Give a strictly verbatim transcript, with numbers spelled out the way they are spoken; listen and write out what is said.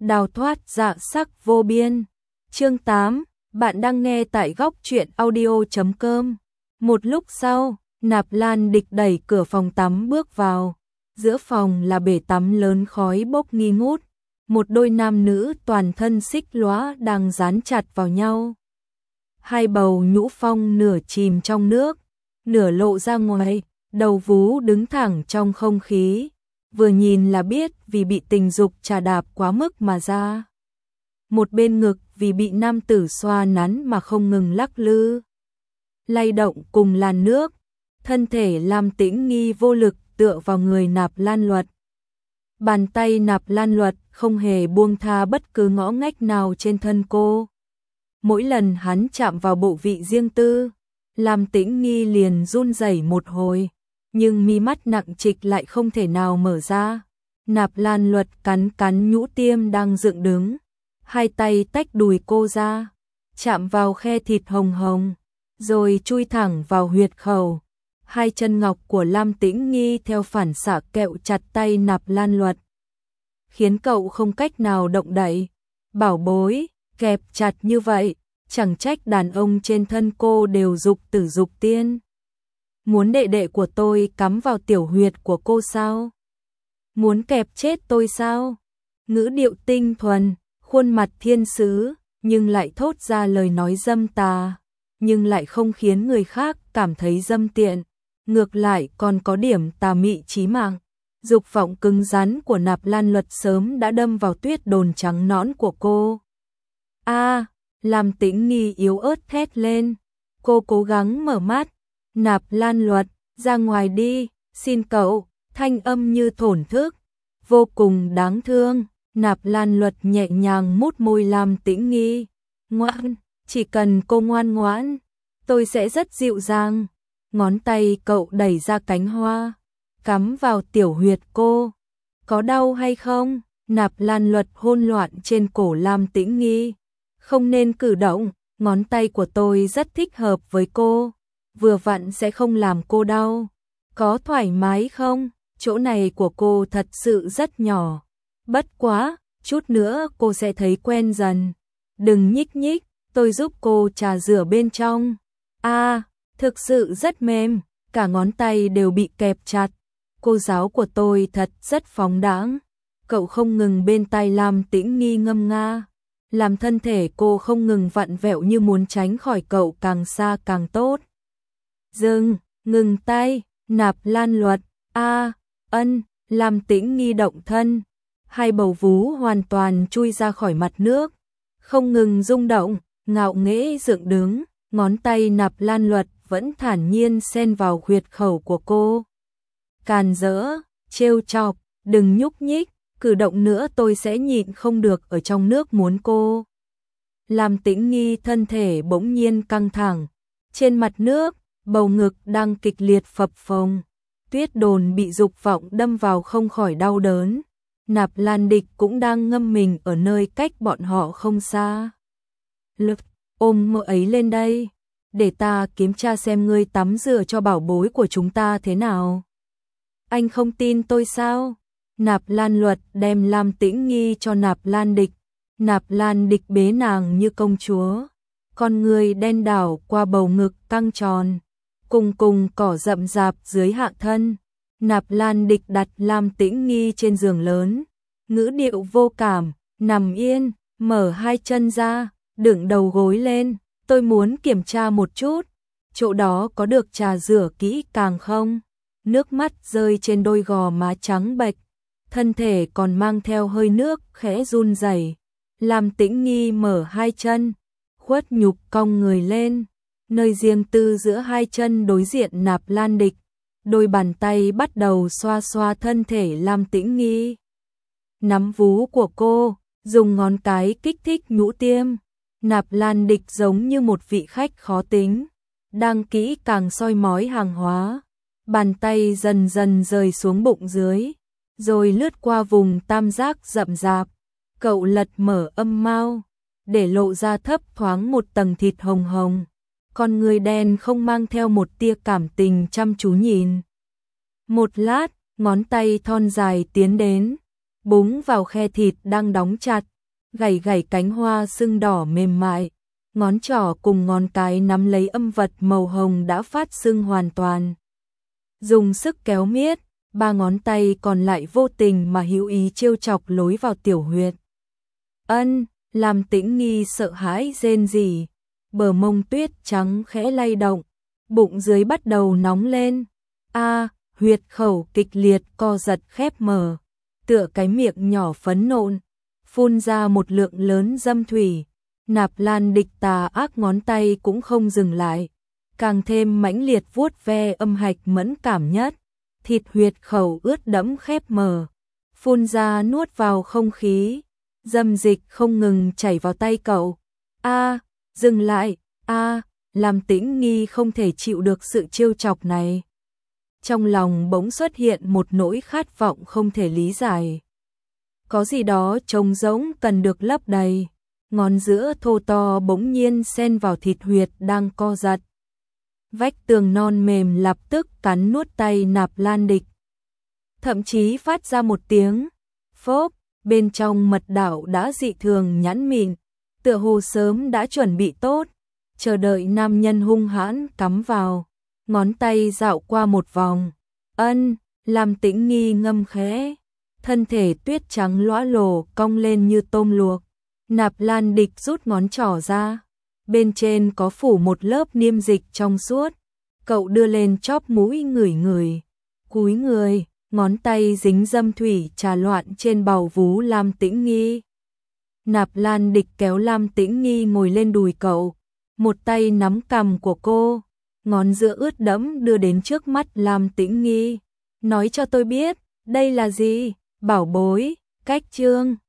đào thoát dạ sắc vô biên. Chương tám, bạn đang nghe tại góc truyện audio chấm com. Một lúc sau, Nạp Lan Địch đẩy cửa phòng tắm bước vào. Giữa phòng là bể tắm lớn khói bốc nghi ngút. Một đôi nam nữ toàn thân xích lóa đang dán chặt vào nhau. Hai bầu nhũ phong nửa chìm trong nước, nửa lộ ra ngoài, đầu vú đứng thẳng trong không khí. Vừa nhìn là biết vì bị tình dục trà đạp quá mức mà ra. Một bên ngực vì bị nam tử xoa nắn mà không ngừng lắc lư, lay động cùng làn nước. Thân thể Lam Tĩnh Nghi vô lực tựa vào người Nạp Lan Luật. Bàn tay Nạp Lan Luật không hề buông tha bất cứ ngõ ngách nào trên thân cô. Mỗi lần hắn chạm vào bộ vị riêng tư, Lam Tĩnh Nghi liền run rẩy một hồi, nhưng mi mắt nặng trịch lại không thể nào mở ra. Nạp Lan Luật cắn cắn nhũ tiêm đang dựng đứng, hai tay tách đùi cô ra, chạm vào khe thịt hồng hồng, rồi chui thẳng vào huyệt khẩu. Hai chân ngọc của Lam Tĩnh Nghi theo phản xạ kẹo chặt tay Nạp Lan Luật, khiến cậu không cách nào động đậy. Bảo bối, kẹp chặt như vậy, chẳng trách đàn ông trên thân cô đều dục tử dục tiên. Muốn đệ đệ của tôi cắm vào tiểu huyệt của cô sao? Muốn kẹp chết tôi sao? Ngữ điệu tinh thuần, khuôn mặt thiên sứ, nhưng lại thốt ra lời nói dâm tà, nhưng lại không khiến người khác cảm thấy dâm tiện, ngược lại còn có điểm tà mị chí mạng. Dục vọng cứng rắn của Nạp Lan Luật sớm đã đâm vào tuyết đồn trắng nõn của cô. A, à, Lam Tĩnh Nghi yếu ớt thét lên. Cô cố gắng mở mắt. Nạp Lan Luật, ra ngoài đi, xin cậu. Thanh âm như thổn thức, vô cùng đáng thương. Nạp Lan Luật nhẹ nhàng mút môi Lam Tĩnh Nghi. Ngoan, chỉ cần cô ngoan ngoãn, tôi sẽ rất dịu dàng. Ngón tay cậu đẩy ra cánh hoa, cắm vào tiểu huyệt cô. Có đau hay không? Nạp Lan Luật hôn loạn trên cổ Lam Tĩnh Nghi. Không nên cử động, ngón tay của tôi rất thích hợp với cô, vừa vặn sẽ không làm cô đau. Có thoải mái không? Chỗ này của cô thật sự rất nhỏ. Bất quá, chút nữa cô sẽ thấy quen dần. Đừng nhích nhích, tôi giúp cô trà rửa bên trong. A, à, thực sự rất mềm, cả ngón tay đều bị kẹp chặt. Cô giáo của tôi thật rất phóng đãng. Cậu không ngừng bên tai Lam Tĩnh Nghi ngâm nga, làm thân thể cô không ngừng vặn vẹo như muốn tránh khỏi cậu càng xa càng tốt. Dừng, ngừng tay, Nạp Lan Luật. A, à, ân, Lam Tĩnh Nghi động thân. Hai bầu vú hoàn toàn chui ra khỏi mặt nước, không ngừng rung động, ngạo nghễ dựng đứng. Ngón tay Nạp Lan Luật vẫn thản nhiên xen vào huyệt khẩu của cô. Càn rỡ, trêu chọc, đừng nhúc nhích, cử động nữa tôi sẽ nhịn không được ở trong nước muốn cô. Lam Tĩnh Nghi thân thể bỗng nhiên căng thẳng. Trên mặt nước, bầu ngực đang kịch liệt phập phồng. Tuyết đồn bị dục vọng đâm vào không khỏi đau đớn. Nạp Lan Địch cũng đang ngâm mình ở nơi cách bọn họ không xa. Lực, ôm mơ ấy lên đây, để ta kiểm tra xem ngươi tắm rửa cho bảo bối của chúng ta thế nào. Anh không tin tôi sao? Nạp Lan Luật đem Lam Tĩnh Nghi cho Nạp Lan Địch. Nạp Lan Địch bế nàng như công chúa. Con người đen đảo qua bầu ngực căng tròn, cùng cùng cỏ rậm rạp dưới hạ thân. Nạp Lan Địch đặt Lam Tĩnh Nghi trên giường lớn, ngữ điệu vô cảm, nằm yên, mở hai chân ra, đựng đầu gối lên. Tôi muốn kiểm tra một chút, chỗ đó có được trà rửa kỹ càng không? Nước mắt rơi trên đôi gò má trắng bệch, thân thể còn mang theo hơi nước khẽ run rẩy. Lam Tĩnh Nghi mở hai chân, khuất nhục cong người lên, nơi riêng tư giữa hai chân đối diện Nạp Lan Địch. Đôi bàn tay bắt đầu xoa xoa thân thể Lam Tĩnh Nghi, nắm vú của cô, dùng ngón cái kích thích nhũ tiêm. Nạp Lan Địch giống như một vị khách khó tính, đang kỹ càng soi mói hàng hóa. Bàn tay dần dần rời xuống bụng dưới, rồi lướt qua vùng tam giác rậm rạp. Cậu lật mở âm mao, để lộ ra thấp thoáng một tầng thịt hồng hồng. Con người đen không mang theo một tia cảm tình chăm chú nhìn. Một lát, ngón tay thon dài tiến đến, búng vào khe thịt đang đóng chặt, gảy gảy cánh hoa sưng đỏ mềm mại, ngón trỏ cùng ngón cái nắm lấy âm vật màu hồng đã phát sưng hoàn toàn. Dùng sức kéo miết, ba ngón tay còn lại vô tình mà hữu ý trêu chọc lối vào tiểu huyệt. Ân, làm Tĩnh Nghi sợ hãi rên rỉ, bờ mông tuyết trắng khẽ lay động, bụng dưới bắt đầu nóng lên. A, huyệt khẩu kịch liệt co giật khép mở, tựa cái miệng nhỏ phấn nộn, phun ra một lượng lớn dâm thủy. Nạp Lan Địch tà ác ngón tay cũng không dừng lại, càng thêm mãnh liệt vuốt ve âm hạch mẫn cảm nhất, thịt huyệt khẩu ướt đẫm khép mở, phun ra nuốt vào không khí, dâm dịch không ngừng chảy vào tay cậu. A, dừng lại, a, làm Tĩnh Nghi không thể chịu được sự trêu chọc này. Trong lòng bỗng xuất hiện một nỗi khát vọng không thể lý giải. Có gì đó trống rỗng cần được lấp đầy. Ngón giữa thô to bỗng nhiên xen vào thịt huyệt đang co giật. Vách tường non mềm lập tức cắn nuốt tay Nạp Lan Địch. Thậm chí phát ra một tiếng phốp, bên trong mật đạo đã dị thường nhẵn mịn, tựa hồ sớm đã chuẩn bị tốt, chờ đợi nam nhân hung hãn cắm vào. Ngón tay dạo qua một vòng, ân, làm Tĩnh Nghi ngâm khẽ, thân thể tuyết trắng lõa lồ cong lên như tôm luộc. Nạp Lan Địch rút ngón trỏ ra, bên trên có phủ một lớp niêm dịch trong suốt, cậu đưa lên chóp mũi ngửi ngửi, cúi người, ngón tay dính dâm thủy trà loạn trên bầu vú Lam Tĩnh Nghi. Nạp Lan Địch kéo Lam Tĩnh Nghi ngồi lên đùi cậu, một tay nắm cằm của cô, ngón giữa ướt đẫm đưa đến trước mắt Lam Tĩnh Nghi. Nói cho tôi biết, đây là gì, bảo bối, cách chương.